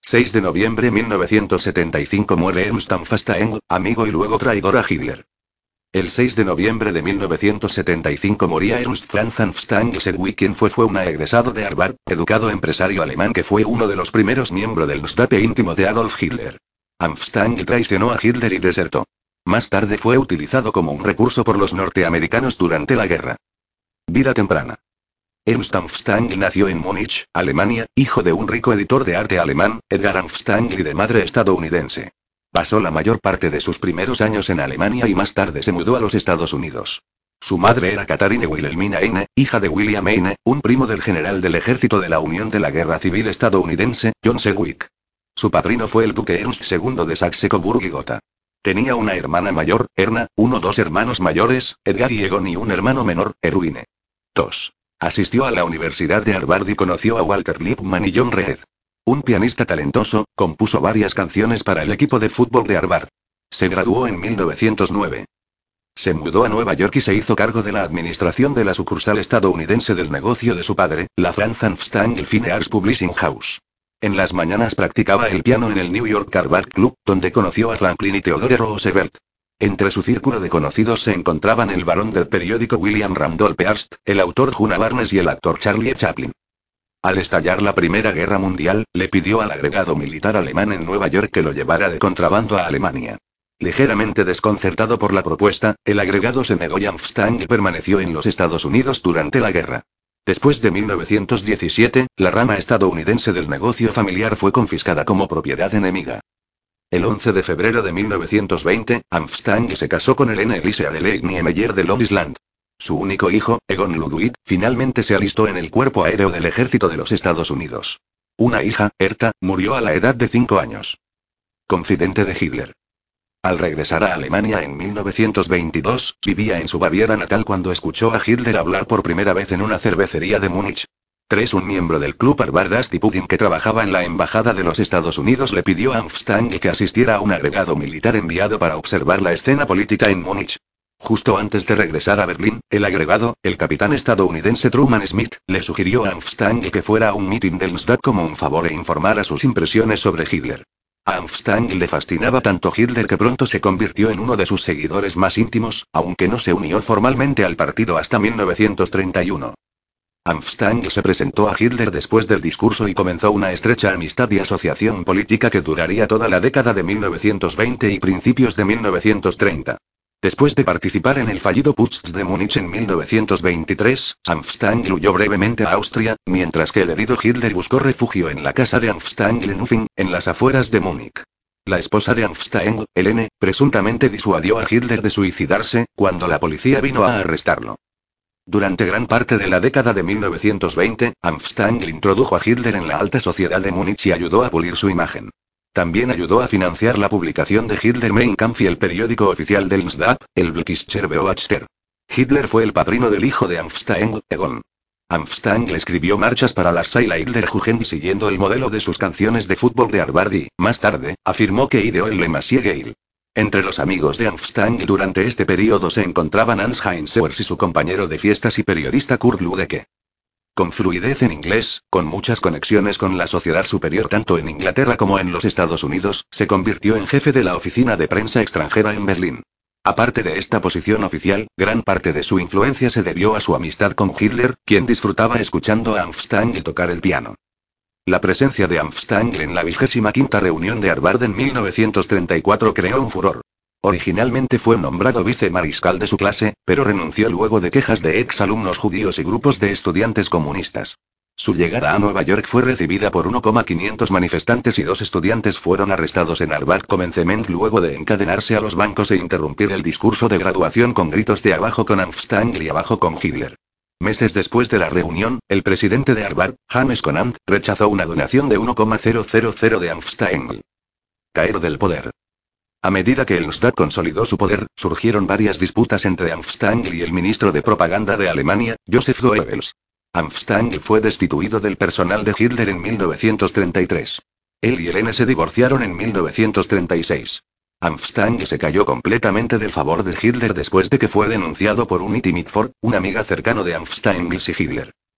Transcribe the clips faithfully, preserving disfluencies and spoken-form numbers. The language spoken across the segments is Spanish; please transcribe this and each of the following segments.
seis de noviembre de mil novecientos setenta y cinco muere Ernst Pfannenstiel, amigo y luego traidor a Hitler. El seis de noviembre de mil novecientos setenta y cinco moría Ernst Franz Pfannenstiel, quien fue fue un egresado de Harvard, educado empresario alemán que fue uno de los primeros miembros del N S D A P e íntimo de Adolf Hitler. Pfannenstiel traicionó a Hitler y desertó. Más tarde fue utilizado como un recurso por los norteamericanos durante la guerra. Vida temprana. Ernst Pfannenstiel nació en Múnich, Alemania, hijo de un rico editor de arte alemán, Edgar Pfannenstiel, y de madre estadounidense. Pasó la mayor parte de sus primeros años en Alemania y más tarde se mudó a los Estados Unidos. Su madre era Katharine Wilhelmina Heine, hija de William Heine, un primo del general del ejército de la Unión de la Guerra Civil estadounidense, John Sedgwick. Su padrino fue el duque Ernst segundo de Saxe-Coburg y Gotha. Tenía una hermana mayor, Erna, uno dos hermanos mayores, Edgar y Egon, y un hermano menor, Erwin. dos. Asistió a la Universidad de Harvard y conoció a Walter Lippmann y John Reed. Un pianista talentoso, compuso varias canciones para el equipo de fútbol de Harvard. Se graduó en mil novecientos nueve. Se mudó a Nueva York y se hizo cargo de la administración de la sucursal estadounidense del negocio de su padre, la Franz Pfannenstiel Fine Arts Publishing House. En las mañanas practicaba el piano en el New York Harvard Club, donde conoció a Franklin y Theodore Roosevelt. Entre su círculo de conocidos se encontraban el barón del periódico William Randolph Hearst, el autor Juna Barnes y el actor Charlie Chaplin. Al estallar la Primera Guerra Mundial, le pidió al agregado militar alemán en Nueva York que lo llevara de contrabando a Alemania. Ligeramente desconcertado por la propuesta, el agregado se negó y Pfannenstiel permaneció en los Estados Unidos durante la guerra. Después de mil novecientos diecisiete, la rama estadounidense del negocio familiar fue confiscada como propiedad enemiga. El once de febrero de mil novecientos veinte, Pfannenstiel se casó con Helene Elise Adele Niemeyer de Lovisland. Su único hijo, Egon Ludwig, finalmente se alistó en el Cuerpo Aéreo del Ejército de los Estados Unidos. Una hija, Herta, murió a la edad de cinco años. Confidente de Hitler. Al regresar a Alemania en mil novecientos veintidós, vivía en su Baviera natal cuando escuchó a Hitler hablar por primera vez en una cervecería de Múnich. tres Un miembro del club Harvard Dusty Pudding que trabajaba en la Embajada de los Estados Unidos le pidió a Pfannenstiel que asistiera a un agregado militar enviado para observar la escena política en Múnich. Justo antes de regresar a Berlín, el agregado, el capitán estadounidense Truman Smith, le sugirió a Pfannenstiel que fuera a un mitin del N S D A P como un favor e informara sus impresiones sobre Hitler. A Pfannenstiel le fascinaba tanto Hitler que pronto se convirtió en uno de sus seguidores más íntimos, aunque no se unió formalmente al partido hasta mil novecientos treinta y uno. Pfannenstiel se presentó a Hitler después del discurso y comenzó una estrecha amistad y asociación política que duraría toda la década de mil novecientos veinte y principios de mil novecientos treinta. Después de participar en el fallido Putsch de Múnich en mil novecientos veintitrés, Pfannenstiel huyó brevemente a Austria, mientras que el herido Hitler buscó refugio en la casa de Pfannenstiel en Uffing, en las afueras de Múnich. La esposa de Pfannenstiel, Helene, presuntamente disuadió a Hitler de suicidarse, cuando la policía vino a arrestarlo. Durante gran parte de la década de mil novecientos veinte, Pfannenstiel introdujo a Hitler en la alta sociedad de Múnich y ayudó a pulir su imagen. También ayudó a financiar la publicación de Hitler Mein Kampf y el periódico oficial del N S D A P, el Blickischer Beobachter. Hitler fue el padrino del hijo de Pfannenstiel, Egon. Pfannenstiel escribió marchas para la Saila Hitlerjugend siguiendo el modelo de sus canciones de fútbol de Harvard y, más tarde, afirmó que ideó el lema Sieg. Entre los amigos de Pfannenstiel durante este periodo se encontraban Hans-Heinz Sewers y su compañero de fiestas y periodista Kurt Lüdecke. Con fluidez en inglés, con muchas conexiones con la sociedad superior tanto en Inglaterra como en los Estados Unidos, se convirtió en jefe de la oficina de prensa extranjera en Berlín. Aparte de esta posición oficial, gran parte de su influencia se debió a su amistad con Hitler, quien disfrutaba escuchando a Pfannenstiel tocar el piano. La presencia de Pfannenstiel en la vigésima quinta reunión de Harvard en mil novecientos treinta y cuatro creó un furor. Originalmente fue nombrado vicemariscal de su clase, pero renunció luego de quejas de ex-alumnos judíos y grupos de estudiantes comunistas. Su llegada a Nueva York fue recibida por uno coma quinientos manifestantes y dos estudiantes fueron arrestados en Harvard Commencement luego de encadenarse a los bancos e interrumpir el discurso de graduación con gritos de abajo con Pfannenstiel y abajo con Hitler. Meses después de la reunión, el presidente de Harvard, James Conant, rechazó una donación de uno coma cero cero cero de Pfannenstiel. Caer del poder. A medida que el N S D A P consolidó su poder, surgieron varias disputas entre Pfannenstiel y el ministro de propaganda de Alemania, Joseph Goebbels. Pfannenstiel fue destituido del personal de Hitler en mil novecientos treinta y tres. Él y Helene se divorciaron en mil novecientos treinta y seis. Pfannenstiel se cayó completamente del favor de Hitler después de que fue denunciado por Unitie Mitford, una amiga cercano de Pfannenstiel y Hitler.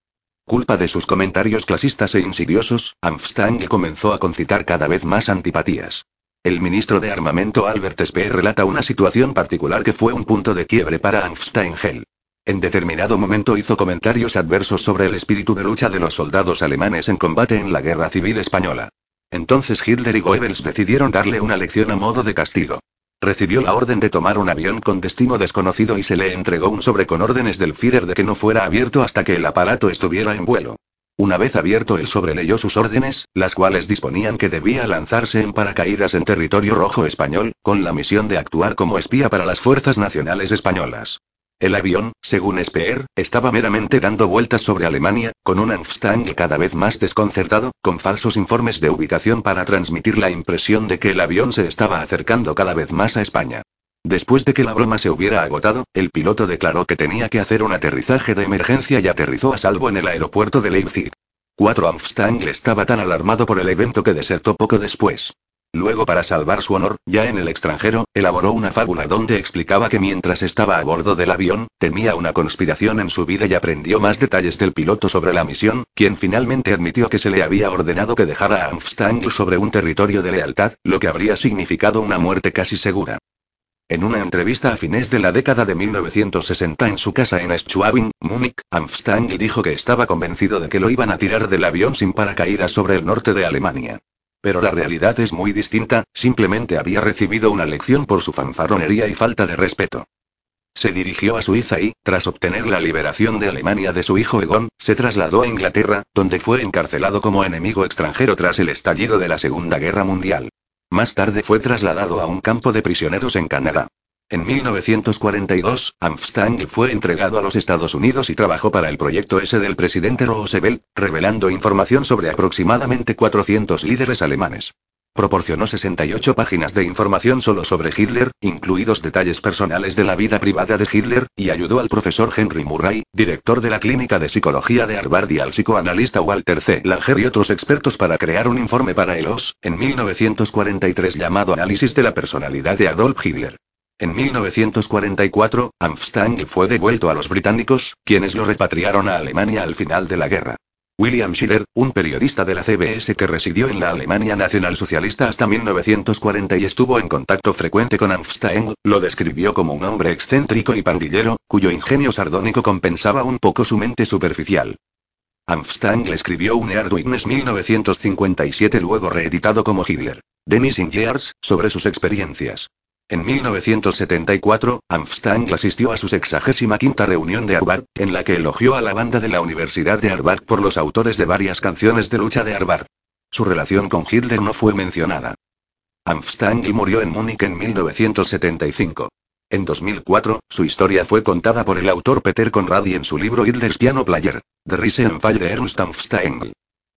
Culpa de sus comentarios clasistas e insidiosos, Anfstangl comenzó a concitar cada vez más antipatías. El ministro de Armamento Albert Speer relata una situación particular que fue un punto de quiebre para Anfstangl. En determinado momento hizo comentarios adversos sobre el espíritu de lucha de los soldados alemanes en combate en la Guerra Civil Española. Entonces Hitler y Goebbels decidieron darle una lección a modo de castigo. Recibió la orden de tomar un avión con destino desconocido y se le entregó un sobre con órdenes del Führer de que no fuera abierto hasta que el aparato estuviera en vuelo. Una vez abierto el sobre leyó sus órdenes, las cuales disponían que debía lanzarse en paracaídas en territorio rojo español, con la misión de actuar como espía para las fuerzas nacionales españolas. El avión, según Speer, estaba meramente dando vueltas sobre Alemania, con un Anfstangl cada vez más desconcertado, con falsos informes de ubicación para transmitir la impresión de que el avión se estaba acercando cada vez más a España. Después de que la broma se hubiera agotado, el piloto declaró que tenía que hacer un aterrizaje de emergencia y aterrizó a salvo en el aeropuerto de Leipzig. cuatro Anfstangl estaba tan alarmado por el evento que desertó poco después. Luego, para salvar su honor, ya en el extranjero, elaboró una fábula donde explicaba que mientras estaba a bordo del avión, temía una conspiración en su vida y aprendió más detalles del piloto sobre la misión, quien finalmente admitió que se le había ordenado que dejara a Anfstangl sobre un territorio de lealtad, lo que habría significado una muerte casi segura. En una entrevista a fines de la década de mil novecientos sesenta en su casa en Schwabing, Múnich, Anfstangl dijo que estaba convencido de que lo iban a tirar del avión sin paracaídas sobre el norte de Alemania. Pero la realidad es muy distinta, simplemente había recibido una lección por su fanfarronería y falta de respeto. Se dirigió a Suiza y, tras obtener la liberación de Alemania de su hijo Egon, se trasladó a Inglaterra, donde fue encarcelado como enemigo extranjero tras el estallido de la Segunda Guerra Mundial. Más tarde fue trasladado a un campo de prisioneros en Canadá. En mil novecientos cuarenta y dos, Anfstangl fue entregado a los Estados Unidos y trabajó para el proyecto S del presidente Roosevelt, revelando información sobre aproximadamente cuatrocientos líderes alemanes. Proporcionó sesenta y ocho páginas de información solo sobre Hitler, incluidos detalles personales de la vida privada de Hitler, y ayudó al profesor Henry Murray, director de la Clínica de Psicología de Harvard, y al psicoanalista Walter C. Langer y otros expertos para crear un informe para el O S, en mil novecientos cuarenta y tres llamado Análisis de la personalidad de Adolf Hitler. En mil novecientos cuarenta y cuatro, Anfstangl fue devuelto a los británicos, quienes lo repatriaron a Alemania al final de la guerra. William Schiller, un periodista de la C B S que residió en la Alemania nacionalsocialista hasta mil novecientos cuarenta y estuvo en contacto frecuente con Anfstangl, lo describió como un hombre excéntrico y pandillero, cuyo ingenio sardónico compensaba un poco su mente superficial. Anfstangl escribió un Ear Witness mil novecientos cincuenta y siete, luego reeditado como Hitler, The Missing Years, sobre sus experiencias. En mil novecientos setenta y cuatro, Anfstangl asistió a su sexagésima quinta reunión de Harvard, en la que elogió a la banda de la Universidad de Harvard por los autores de varias canciones de lucha de Harvard. Su relación con Hitler no fue mencionada. Anfstangl murió en Múnich en mil novecientos setenta y cinco. En dos mil cuatro, su historia fue contada por el autor Peter Conradi en su libro Hitler's Piano Player, The Rise and Fall de Ernst Anfstangl.